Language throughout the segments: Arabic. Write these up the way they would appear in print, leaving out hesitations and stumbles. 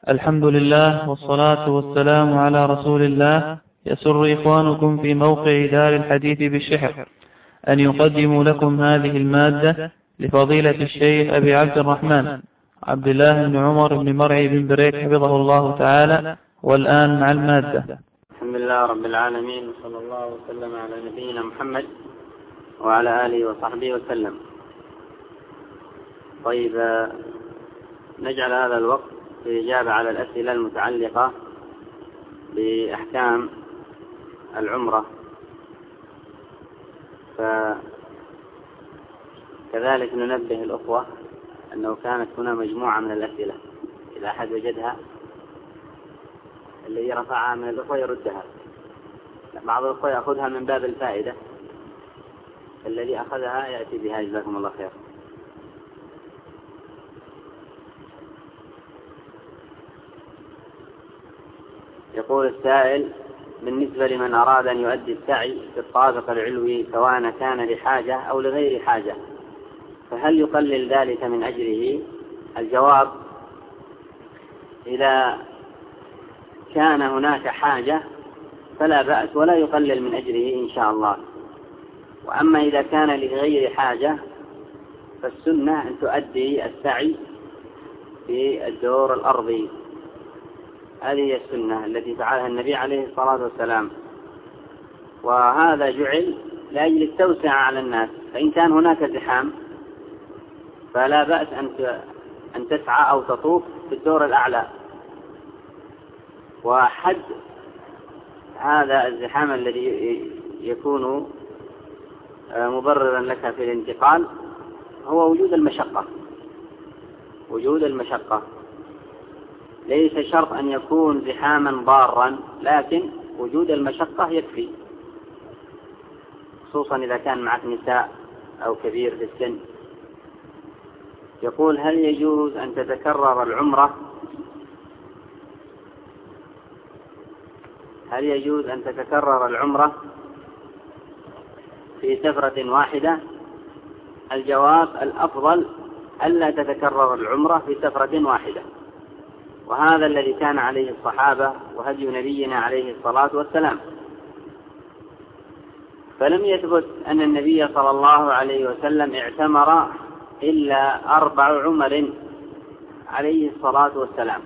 الحمد لله والصلاة والسلام على رسول الله. يسر إخوانكم في موقع دار الحديث بالشحر أن يقدموا لكم هذه المادة لفضيلة الشيخ أبي عبد الرحمن عبد الله بن عمر بن مرعي بن بريك حفظه الله تعالى. والآن مع المادة. الحمد لله رب العالمين، وصلى الله وسلم على نبينا محمد وعلى آله وصحبه وسلم. طيب، نجعل هذا الوقت في إجابة على الأسئلة المتعلقة بأحكام العمرة. فكذلك ننبه الأخوة أنه كانت هنا مجموعة من الأسئلة، إذا أحد وجدها الذي رفعها من الأخوة يردها. بعض الأخوة يأخذها من باب الفائدة، الذي أخذها يأتي بها، جزاكم الله خير. يقول السائل: بالنسبة لمن أراد أن يؤدي السعي في الطابق العلوي سواء كان لحاجة أو لغير حاجة، فهل يقلل ذلك من أجره؟ الجواب: إذا كان هناك حاجة فلا بأس ولا يقلل من أجره إن شاء الله. وأما إذا كان لغير حاجة فالسنة أن تؤدي السعي في الدور الأرضي. هذه هي السنة التي فعلها النبي عليه الصلاة والسلام، وهذا جعل لأجل التوسعة على الناس. فإن كان هناك زحام فلا بأس أن تسعى أو تطوف في الدور الأعلى. وحد هذا الزحام الذي يكون مبررا لك في الانتقال هو وجود المشقة. ليس شرط أن يكون زحاما ضارا، لكن وجود المشقة يكفي، خصوصا إذا كان معك نساء أو كبير في السن. يقول: هل يجوز أن تتكرر العمرة في سفرة واحدة؟ الجواب: الأفضل ألا تتكرر العمرة في سفرة واحدة، وهذا الذي كان عليه الصحابة وهدي نبينا عليه الصلاة والسلام. فلم يثبت أن النبي صلى الله عليه وسلم اعتمر إلا 4 عمر عليه الصلاة والسلام،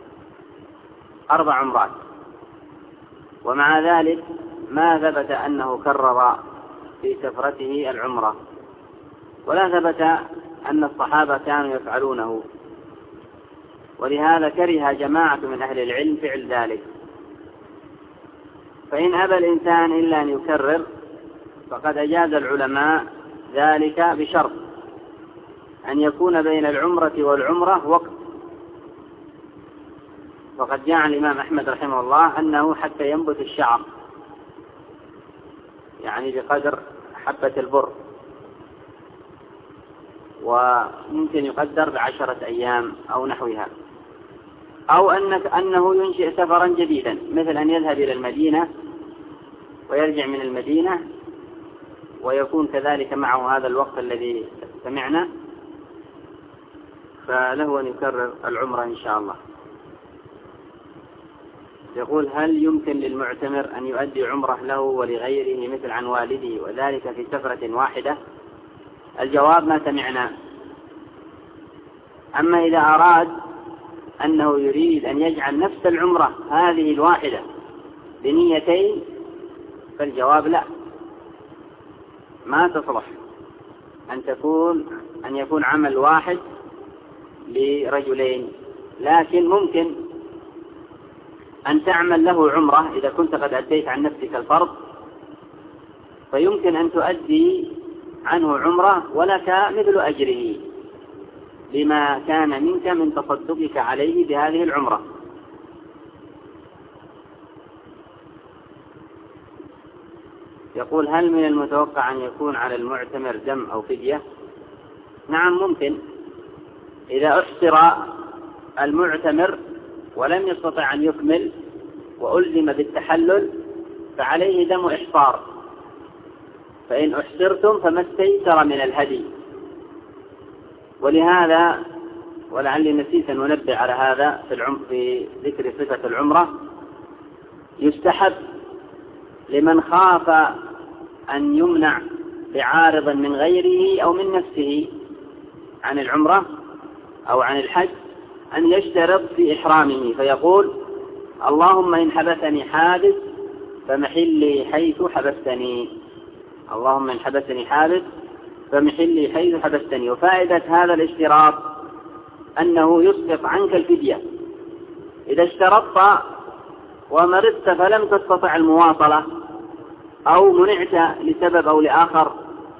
4 عمرات، ومع ذلك ما ثبت أنه كرر في سفرته العمرة، ولا ثبت أن الصحابة كانوا يفعلونه، ولهذا كره جماعة من أهل العلم فعل ذلك. فإن أبى الإنسان إلا أن يكرر فقد أجاز العلماء ذلك بشرط أن يكون بين العمرة والعمرة وقت. وقد جاء عن الإمام أحمد رحمه الله أنه حتى ينبت الشعر، يعني بقدر حبة البر، وممكن يقدر ب10 أيام أو نحوها، أو أنه ينشئ سفرا جديدا، مثل أن يذهب إلى المدينة ويرجع من المدينة ويكون كذلك معه هذا الوقت الذي سمعنا، فله أن يكرر العمرة إن شاء الله. يقول: هل يمكن للمعتمر أن يؤدي عمره له ولغيره مثل عن والده وذلك في سفرة واحدة؟ الجواب: ما سمعنا. أما إذا أراد أنه يريد أن يجعل نفس العمرة هذه الواحدة بنيتين فالجواب: لا، ما تصلح أن يكون عمل واحد لرجلين، لكن ممكن أن تعمل له عمرة إذا كنت قد أديت عن نفسك الفرض، فيمكن أن تؤدي عنه عمرة ولك مثل أجره لما كان منك من تصدقك عليه بهذه العمرة. يقول: هل من المتوقع أن يكون على المعتمر دم أو فدية؟ نعم، ممكن. إذا أحصر المعتمر ولم يستطع أن يكمل وألزم بالتحلل فعليه دم إحصار، فإن أحصرتم فما استيسر من الهدي. ولهذا ولعلي نسيت أن أنبه على هذا في ذكر صفة العمرة. يستحب لمن خاف أن يمنع بعارض من غيره أو من نفسه عن العمرة أو عن الحج أن يشترط في إحرامه فيقول: اللهم إن حبسني حابس فمحلي حيث حبستني، اللهم إن حبسني حابس فمحلي حيث حبستني. وفائدة هذا الاشتراط أنه يسقط عنك الفدية. إذا اشترطت ومرضت فلم تستطع المواصلة أو منعت لسبب أو لآخر،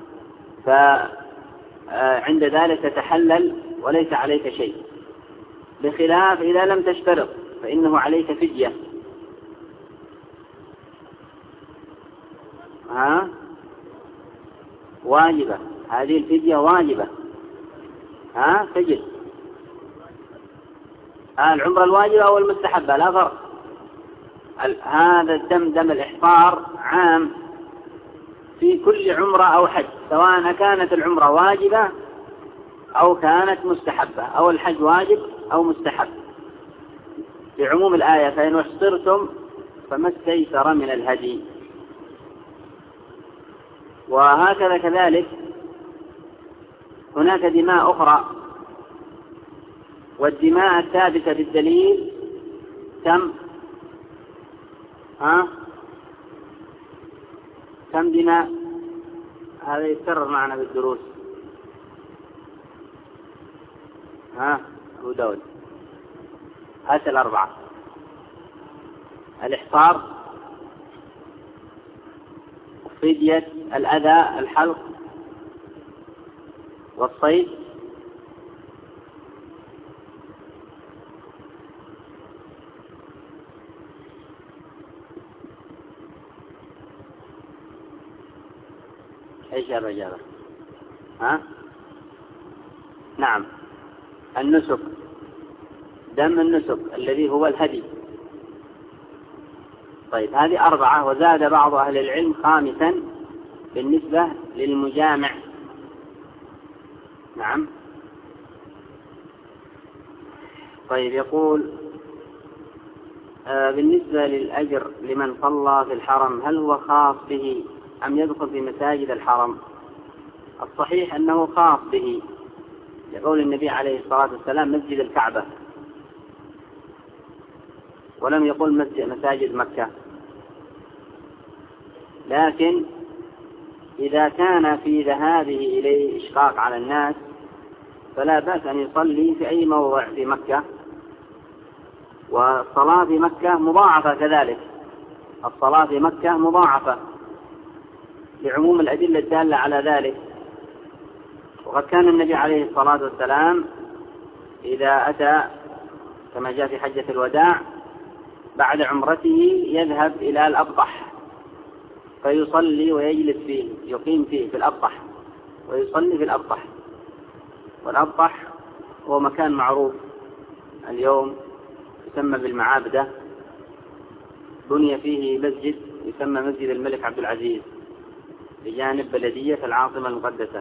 فعند ذلك تتحلل وليس عليك شيء، بخلاف إذا لم تشترط فإنه عليك فدية. واجبة، هذه الفدية واجبة. تجد العمرة الواجبة أو المستحبة لا فرق. هذا دم الإحصار عام في كل عمرة أو حج، سواء كانت العمرة واجبة أو كانت مستحبة، أو الحج واجب أو مستحب، بعموم الآية: فإن احصرتم فما استيسر من الهدي. وهكذا كذلك هناك دماء أخرى، والدماء الثابتة بالدليل كم دماء؟ هذا يتكرر معنا بالدروس. أبو داود هات الأربعة: الإحصار، فدية الأذى، الحلق، والصيد، ايش يا رجال؟ نعم، النسك، دم النسك الذي هو الهدي. طيب، هذه 4، وزاد بعض أهل العلم 5 بالنسبة للمجامع. نعم. طيب، يقول: بالنسبة للأجر لمن صلى في الحرم، هل هو خاص به أم يدخل في مساجد الحرم؟ الصحيح أنه خاص به، يقول النبي عليه الصلاة والسلام: مسجد الكعبة، ولم يقل مساجد مكة. لكن إذا كان في ذهابه إليه إشقاق على الناس فلا بأس أن يصلي في أي موضع في مكة، والصلاة في مكة مضاعفة كذلك، الصلاة في مكة مضاعفة لعموم الأدلة الدالة على ذلك. وقد كان النبي عليه الصلاة والسلام إذا أتى كما جاء في حجة الوداع بعد عمرته يذهب إلى الأبطح فيصلي ويجلس فيه، يقيم فيه في الأبطح ويصلي في الأبطح. والأبطح هو مكان معروف اليوم يسمى بالمعابدة، بني فيه مسجد يسمى مسجد الملك عبد العزيز بجانب بلدية العاصمة المقدسة.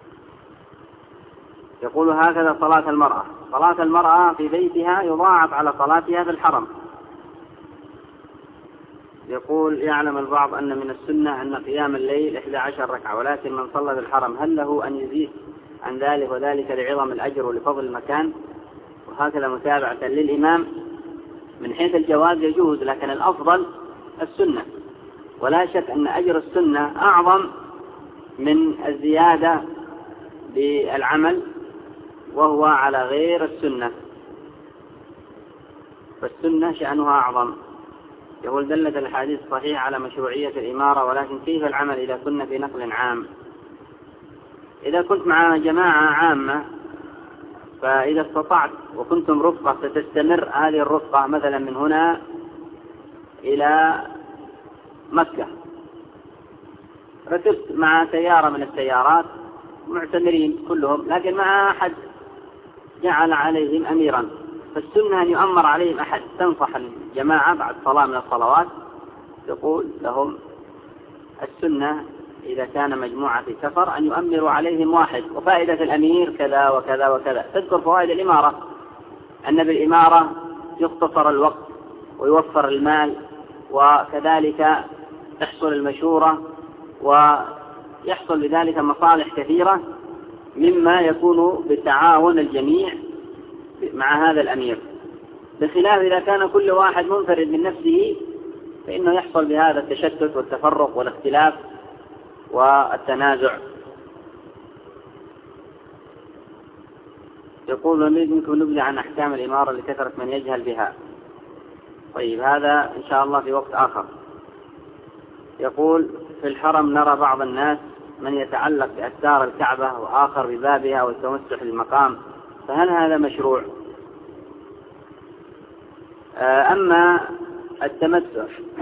يقول: هكذا صلاة المرأة، صلاة المرأة في بيتها يضاعف على صلاتها في الحرم. يقول: يعلم البعض أن من السنة أن قيام الليل 11 ركعة، ولكن من صلى في الحرم هل له أن يزيد عن ذلك، وذلك لعظم الأجر ولفضل المكان؟ وهكذا متابعة للإمام. من حيث الجواز يجوز، لكن الأفضل السنة، ولا شك أن أجر السنة أعظم من الزيادة بالعمل وهو على غير السنة، فالسنة شأنها أعظم. يقول: دلت الحديث صحيح على مشروعية الإمارة، ولكن كيف العمل إذا كنا في نقل عام؟ إذا كنت مع جماعة عامة فإذا استطعت وكنتم رفقة ستستمر هذه الرفقة مثلا من هنا إلى مكة، ركبت مع سيارة من السيارات معتمرين كلهم، لكن ما أحد جعل عليهم أميرا، فالسنة أن يؤمر عليهم أحد. تنصح الجماعة بعد صلاة من الصلوات تقول لهم: السنة إذا كان مجموعة في سفر أن يؤمروا عليهم واحد، وفائدة الأمير كذا وكذا وكذا. تذكر فوائد الإمارة أن بالإمارة يختصر الوقت ويوفر المال، وكذلك تحصل المشورة ويحصل بذلك مصالح كثيرة مما يكون بالتعاون الجميع مع هذا الأمير، بخلاف إذا كان كل واحد منفرد من نفسه فإنه يحصل بهذا التشتت والتفرق والاختلاف والتنازع. يقول نريد منكم نبذة عن أحكام الإمارة لكثرة من يجهل بها. طيب هذا إن شاء الله في وقت آخر. يقول في الحرم نرى بعض الناس من يتعلق بأستار الكعبة وآخر ببابها والتمسح للمقام، فهل هذا مشروع؟ أما التمسح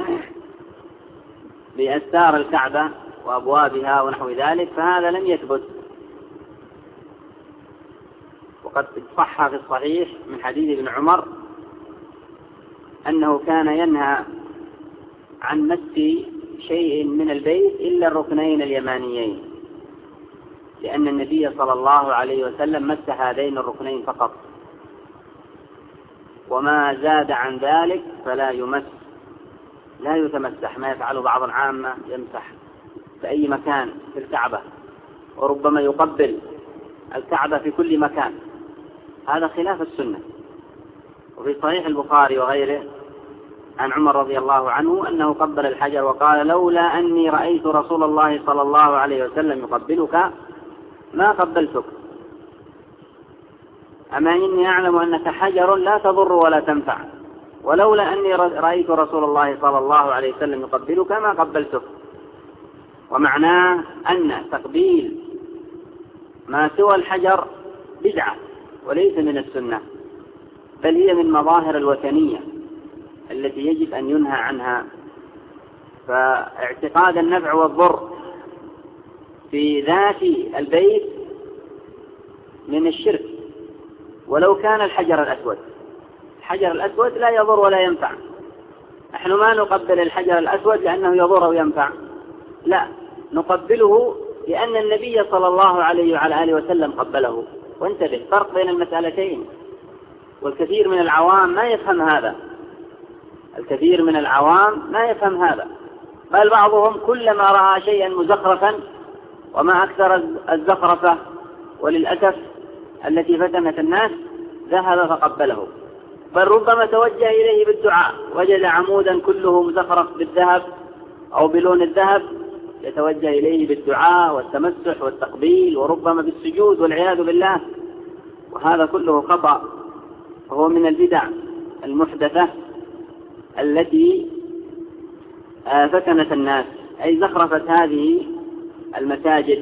بأستار الكعبة وأبوابها ونحو ذلك فهذا لم يثبت، وقد صح في الصحيح من حديث ابن عمر أنه كان ينهى عن مس شيء من البيت إلا الركنين اليمانيين، لأن النبي صلى الله عليه وسلم مس هذين الركنين فقط، وما زاد عن ذلك فلا يمس، لا يتمسح ما يفعله بعض العامة، يمسح في أي مكان في الكعبة وربما يقبل الكعبة في كل مكان، هذا خلاف السنة. وفي صحيح البخاري وغيره عن عمر رضي الله عنه أنه قبل الحجر وقال لولا أني رأيت رسول الله صلى الله عليه وسلم يقبلك ما قبلتك، أما إني أعلم أنك حجر لا تضر ولا تنفع، ولولا أني رأيت رسول الله صلى الله عليه وسلم يقبلك ما قبلتك. ومعناه أن تقبيل ما سوى الحجر بدعة وليس من السنة، بل هي من مظاهر الوثنية التي يجب أن ينهى عنها. فاعتقاد النفع والضر في ذات البيت من الشرك، ولو كان الحجر الأسود. الحجر الأسود لا يضر ولا ينفع، نحن ما نقبل الحجر الأسود لأنه يضر وينفع، لا، نقبله لأن النبي صلى الله عليه وعلى آله وسلم قبله. وانتبه، فرق بين المسألتين، والكثير من العوام ما يفهم هذا، الكثير من العوام ما يفهم هذا، بل بعضهم كلما رأى شيئا مزخرفا، وما أكثر الزخرفة وللأسف التي فتنت الناس، ذهب فقبله، بل ربما توجه إليه بالدعاء، وجد عمودا كله مزخرف بالذهب أو بلون الذهب، يتوجه إليه بالدعاء والتمسح والتقبيل وربما بالسجود والعياذ بالله، وهذا كله خطأ، وهو من البدع المحدثة التي فتنت الناس، أي زخرفت هذه المساجد.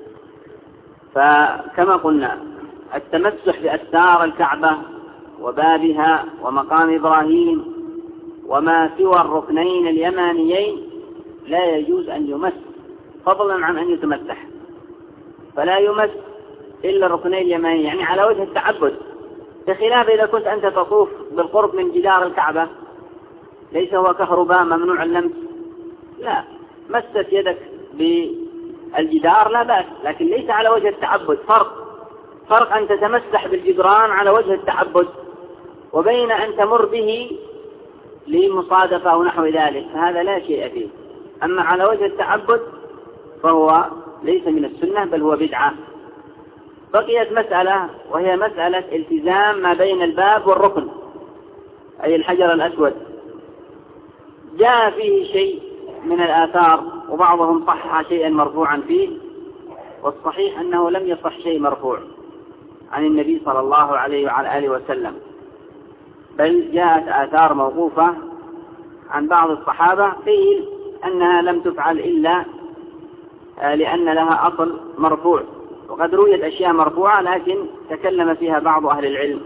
فكما قلنا التمسح بأستار الكعبة وبابها ومقام إبراهيم وما سوى الركنين اليمانيين لا يجوز أن يمس، فضلا عن أن يتمسح، فلا يمس إلا الركنين اليمانيين، يعني على وجه التعبد، بخلاف إذا كنت أنت تطوف بالقرب من جدار الكعبة، ليس هو كهرباء ممنوع اللمس، لا، مست يدك بالجدار لا بأس، لكن ليس على وجه التعبد. فرق أن تتمسح بالجدران على وجه التعبد، وبين أن تمر به لمصادفة أو نحو ذلك، فهذا لا شيء فيه. أما على وجه التعبد فهو ليس من السنة، بل هو بدعة. بقيت مسألة، وهي مسألة التزام ما بين الباب والركن، أي الحجر الأسود. جاء فيه شيء من الآثار، وبعضهم صحح شيئا مرفوعا فيه، والصحيح أنه لم يصح شيء مرفوع عن النبي صلى الله عليه وعلى آله وسلم، بل جاءت آثار موقوفة عن بعض الصحابة قيل أنها لم تفعل إلا لأن لها أصل مرفوع، وقد رويت أشياء مرفوعة لكن تكلم فيها بعض أهل العلم.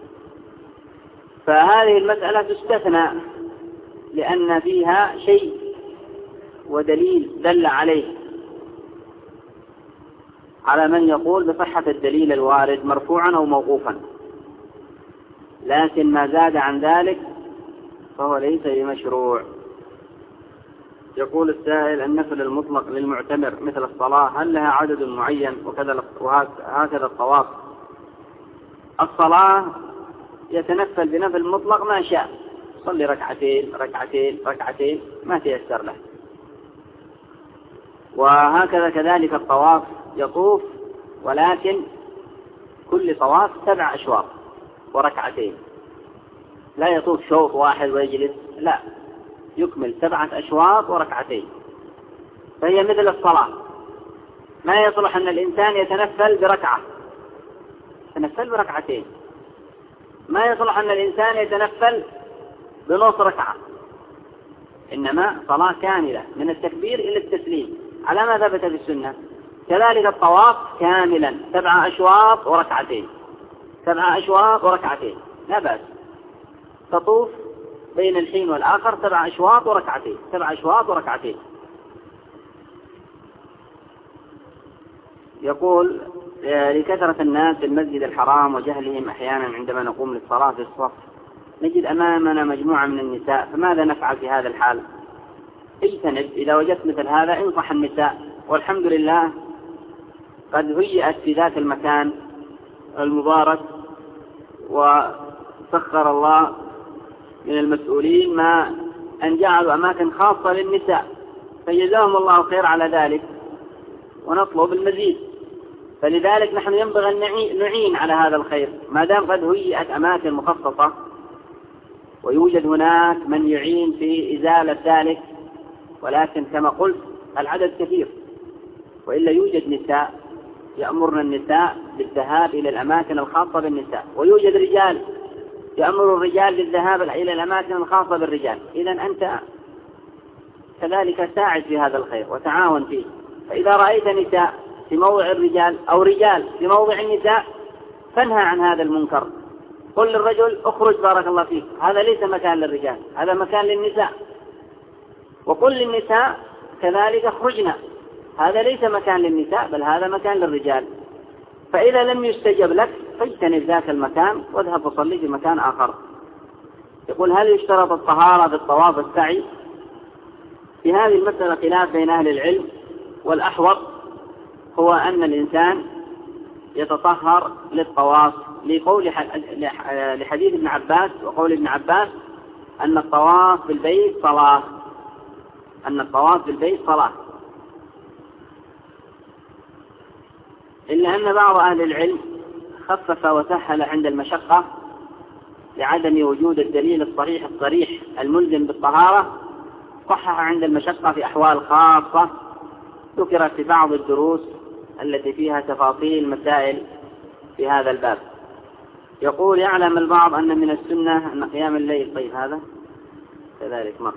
فهذه المسألة تستثنى لأن فيها شيء ودليل دل عليه، على من يقول بصحة الدليل الوارد مرفوعا أو موقوفا، لكن ما زاد عن ذلك فهو ليس بمشروع. يقول السائل: النفل المطلق للمعتمر مثل الصلاة هل لها عدد معين وهكذا الطواف؟ الصلاة يتنفل بنفل مطلق ما شاء، صلي ركعتين ما تيسر له. وهكذا كذلك الطواف يطوف، ولكن كل طواف 7 أشواط وركعتين، لا يطوف شوط واحد ويجلس، لا، يكمل 7 أشواط وركعتين. فهي مثل الصلاة، ما يصلح أن الإنسان يتنفل بركعة، يتنفل بركعتين. ما يصلح أن الإنسان يتنفل بنص ركعة، إنما صلاة كاملة من التكبير إلى التسليم على ما ثبت في السنة. كذلك الطواف كاملا 7 أشواط وركعتين، 7 أشواط وركعتين، لا بأس، تطوف بين الحين والآخر 7 أشواط وركعتين، 7 أشواط وركعتين. يقول: لكثرة الناس في المسجد الحرام وجهلهم أحيانا عندما نقوم للصلاة في الصف نجد أمامنا مجموعة من النساء، فماذا نفعل في هذا الحال؟ اجتنب، إذا وجدت مثل هذا انصح النساء. والحمد لله قد هيئت في ذاك المكان المبارك، وسخر الله من المسؤولين ما أن جعلوا أماكن خاصة للنساء، فجزاهم الله خير على ذلك، ونطلب المزيد. فلذلك نحن ينبغي أن نعين على هذا الخير ما دام قد هيئت أماكن مخصصة، ويوجد هناك من يعين في إزالة ذلك، ولكن كما قلت العدد كثير، وإلا يوجد نساء يأمرن النساء بالذهاب إلى الأماكن الخاصة بالنساء، ويوجد رجال يأمر الرجال بالذهاب إلى الأماكن الخاصة بالرجال. إذن أنت كذلك ساعد في هذا الخير وتعاون فيه. فإذا رأيت نساء في موضع الرجال أو رجال في موضع النساء فانهى عن هذا المنكر، قل للرجل: اخرج بارك الله فيك، هذا ليس مكان للرجال، هذا مكان للنساء. وقل للنساء كذلك: اخرجنا، هذا ليس مكان للنساء بل هذا مكان للرجال. فإذا لم يستجب لك فاجتنب ذاك المكان واذهب وصلي في مكان آخر. يقول: هل يشترط الطهارة في الطواف والسعي؟ في هذه المسألة خلاف بين أهل العلم، والأحوط هو أن الإنسان يتطهر للطواف، لقول لحديث ابن عباس وقول ابن عباس أن الطواف بالبيت صلاة، أن الطواف بالبيت صلاة. إلا أن بعض أهل العلم خفف وسهل عند المشقة لعدم وجود الدليل الصريح الملزم بالطهارة، صحح عند المشقة في أحوال خاصة ذكرت في بعض الدروس التي فيها تفاصيل مسائل في هذا الباب. يقول: يعلم البعض أن من السنة أن قيام الليل، طيب هذا كذلك مر،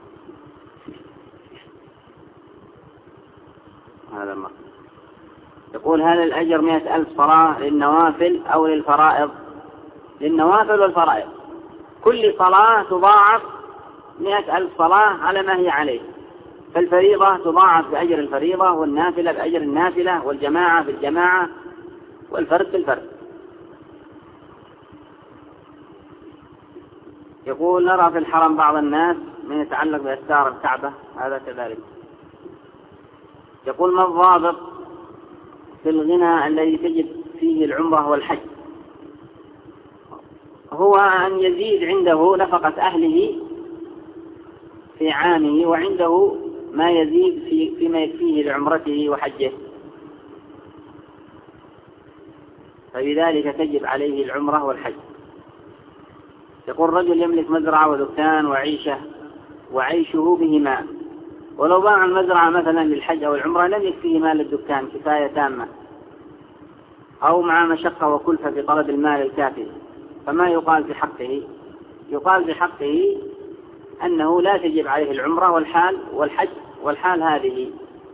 هذا مر. يقول: هل الأجر 100,000 صلاة للنوافل أو للفرائض؟ للنوافل والفرائض، كل صلاة تضاعف 100,000 صلاة على ما هي عليه، فالفريضة تضاعف بأجر الفريضة، والنافلة بأجر النافلة، والجماعة بالجماعة، والفرد بالفرد. يقول: نرى في الحرم بعض الناس من يتعلق بأستار الكعبة، هذا كذلك. يقول: ما الضابط في الغنى الذي تجب فيه العمرة والحج؟ هو أن يزيد عنده نفقة أهله في عامه، وعنده ما يزيد فيما يكفيه لعمرته وحجه، فبذلك تجب عليه العمرة والحج. يقول: رجل يملك مزرعة ودكان وعيشه بهما، ولو باع المزرعة مثلا للحج أو العمرة لم يكفيه مال الدكان كفاية تامة، أو مع مشقة وكلفة في طلب المال الكافي، فما يقال في حقه؟ يقال في حقه أنه لا تجب عليه العمرة والحج، والحال هذه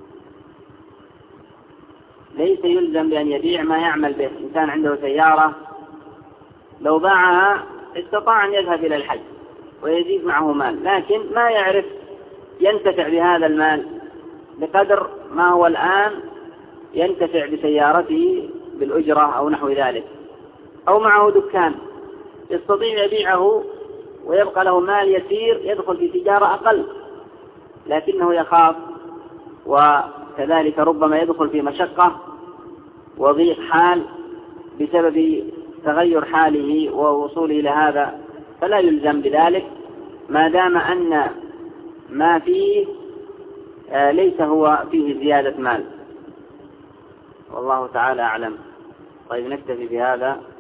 ليس يلزم بأن يبيع ما يعمل به. إنسان عنده سيارة لو باعها استطاع أن يذهب إلى الحج ويزيد معه مال، لكن ما يعرف ينتفع بهذا المال بقدر ما هو الآن ينتفع بسيارته بالأجرة أو نحو ذلك، أو معه دكان يستطيع يبيعه ويبقى له مال يسير يدخل في تجارة أقل، لكنه يخاف، وكذلك ربما يدخل في مشقة وضيق حال بسبب تغير حاله ووصوله إلى هذا، فلا يلزم بذلك ما دام أن ما فيه ليس هو فيه زيادة مال. والله تعالى أعلم. طيب نكتفي بهذا.